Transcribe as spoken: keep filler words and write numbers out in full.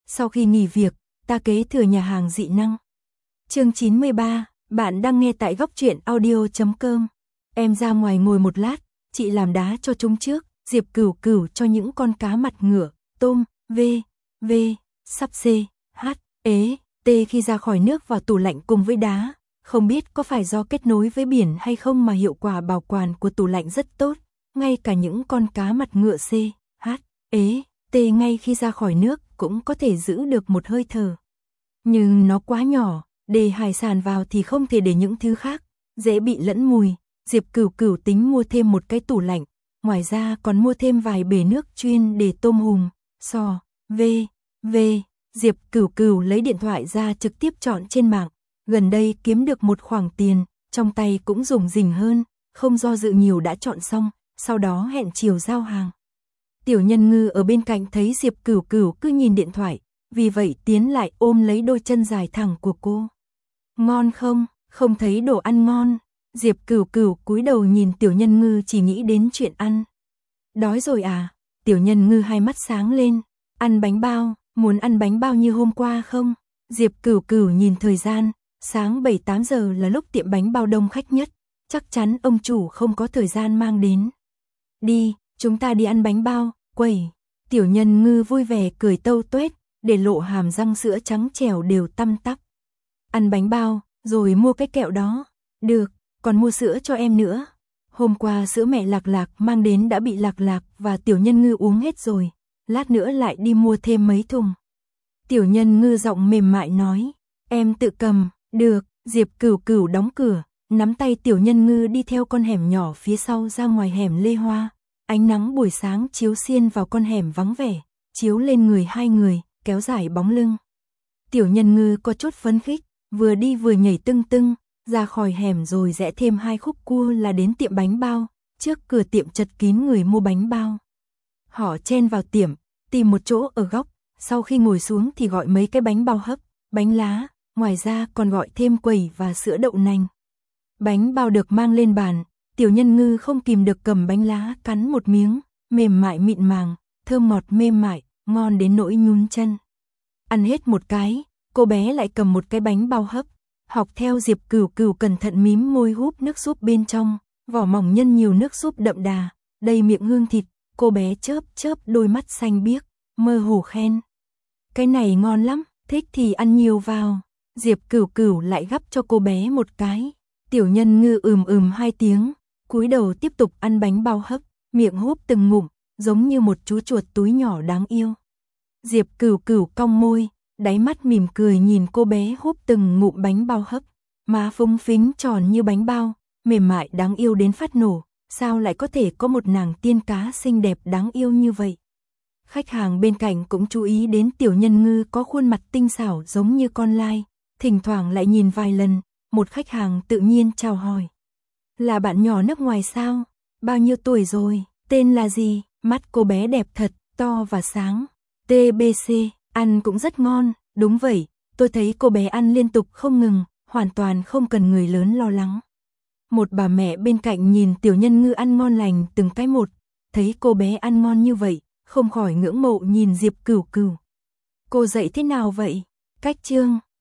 Sau khi nghỉ việc, ta kế thừa nhà hàng dị năng. Chương chín mươi ba, bạn đang nghe tại góc truyện audio chấm com. Em ra ngoài ngồi một lát, chị làm đá cho chúng trước. Diệp Cửu Cửu cho những con cá mặt ngựa, tôm, v, v, sắp c, h, ế, t khi ra khỏi nước vào tủ lạnh cùng với đá. Không biết có phải do kết nối với biển hay không mà hiệu quả bảo quản của tủ lạnh rất tốt. Ngay cả những con cá mặt ngựa c, h, ế, t ngay khi ra khỏi nước cũng có thể giữ được một hơi thở. Nhưng nó quá nhỏ, để hải sản vào thì không thể để những thứ khác, dễ bị lẫn mùi. Diệp Cửu Cửu tính mua thêm một cái tủ lạnh, ngoài ra còn mua thêm vài bể nước chuyên để tôm hùm, sò, v, v. Diệp Cửu Cửu lấy điện thoại ra trực tiếp chọn trên mạng, gần đây kiếm được một khoản tiền, trong tay cũng dùng rỉnh hơn, không do dự nhiều đã chọn xong, sau đó hẹn chiều giao hàng. Tiểu Nhân Ngư ở bên cạnh thấy Diệp Cửu Cửu cứ nhìn điện thoại, vì vậy tiến lại ôm lấy đôi chân dài thẳng của cô. Ngon không? Không thấy đồ ăn ngon. Diệp Cửu Cửu cúi đầu nhìn Tiểu Nhân Ngư chỉ nghĩ đến chuyện ăn. Đói rồi à? Tiểu Nhân Ngư hai mắt sáng lên. Ăn bánh bao, muốn ăn bánh bao như hôm qua không? Diệp Cửu Cửu nhìn thời gian, sáng bảy tám giờ là lúc tiệm bánh bao đông khách nhất, chắc chắn ông chủ không có thời gian mang đến. Đi, chúng ta đi ăn bánh bao, quẩy. Tiểu Nhân Ngư vui vẻ cười tâu tuét, để lộ hàm răng sữa trắng trẻo đều tăm tắp. Ăn bánh bao, rồi mua cái kẹo đó. Được, còn mua sữa cho em nữa. Hôm qua sữa mẹ Lạc Lạc mang đến đã bị Lạc Lạc và Tiểu Nhân Ngư uống hết rồi, lát nữa lại đi mua thêm mấy thùng. Tiểu Nhân Ngư giọng mềm mại nói, em tự cầm. Được. Diệp Cửu Cửu đóng cửa, nắm tay Tiểu Nhân Ngư đi theo con hẻm nhỏ phía sau ra ngoài hẻm Lê Hoa. Ánh nắng buổi sáng chiếu xiên vào con hẻm vắng vẻ, chiếu lên người hai người, kéo dài bóng lưng. Tiểu Nhân Ngư có chút phấn khích, vừa đi vừa nhảy tưng tưng, ra khỏi hẻm rồi rẽ thêm hai khúc cua là đến tiệm bánh bao. Trước cửa tiệm chật kín người mua bánh bao. Họ chen vào tiệm, tìm một chỗ ở góc, sau khi ngồi xuống thì gọi mấy cái bánh bao hấp, bánh lá, ngoài ra còn gọi thêm quẩy và sữa đậu nành. Bánh bao được mang lên bàn, Tiểu Nhân Ngư không kìm được cầm bánh lá cắn một miếng, mềm mại mịn màng, thơm ngọt mềm mại, ngon đến nỗi nhún chân. Ăn hết một cái, cô bé lại cầm một cái bánh bao hấp, học theo Diệp Cửu Cửu cẩn thận mím môi húp nước súp bên trong, vỏ mỏng nhân nhiều nước súp đậm đà, đầy miệng hương thịt, cô bé chớp chớp đôi mắt xanh biếc, mơ hồ khen. Cái này ngon lắm, thích thì ăn nhiều vào. Diệp Cửu Cửu lại gắp cho cô bé một cái. Tiểu Nhân Ngư ừm ừm hai tiếng, cúi đầu tiếp tục ăn bánh bao hấp, miệng húp từng ngụm, giống như một chú chuột túi nhỏ đáng yêu. Diệp Cửu Cửu cong môi, đáy mắt mỉm cười nhìn cô bé húp từng ngụm bánh bao hấp, má phúng phính tròn như bánh bao, mềm mại đáng yêu đến phát nổ, sao lại có thể có một nàng tiên cá xinh đẹp đáng yêu như vậy. Khách hàng bên cạnh cũng chú ý đến Tiểu Nhân Ngư có khuôn mặt tinh xảo giống như con lai, thỉnh thoảng lại nhìn vài lần, một khách hàng tự nhiên chào hỏi. Là bạn nhỏ nước ngoài sao? Bao nhiêu tuổi rồi? Tên là gì? Mắt cô bé đẹp thật, to và sáng. tê bê xê, ăn cũng rất ngon, đúng vậy, tôi thấy cô bé ăn liên tục không ngừng, hoàn toàn không cần người lớn lo lắng. Một bà mẹ bên cạnh nhìn Tiểu Nhân Ngư ăn ngon lành từng cái một, thấy cô bé ăn ngon như vậy, không khỏi ngưỡng mộ nhìn Diệp Cửu Cửu. Cô dạy thế nào vậy? Cách chương.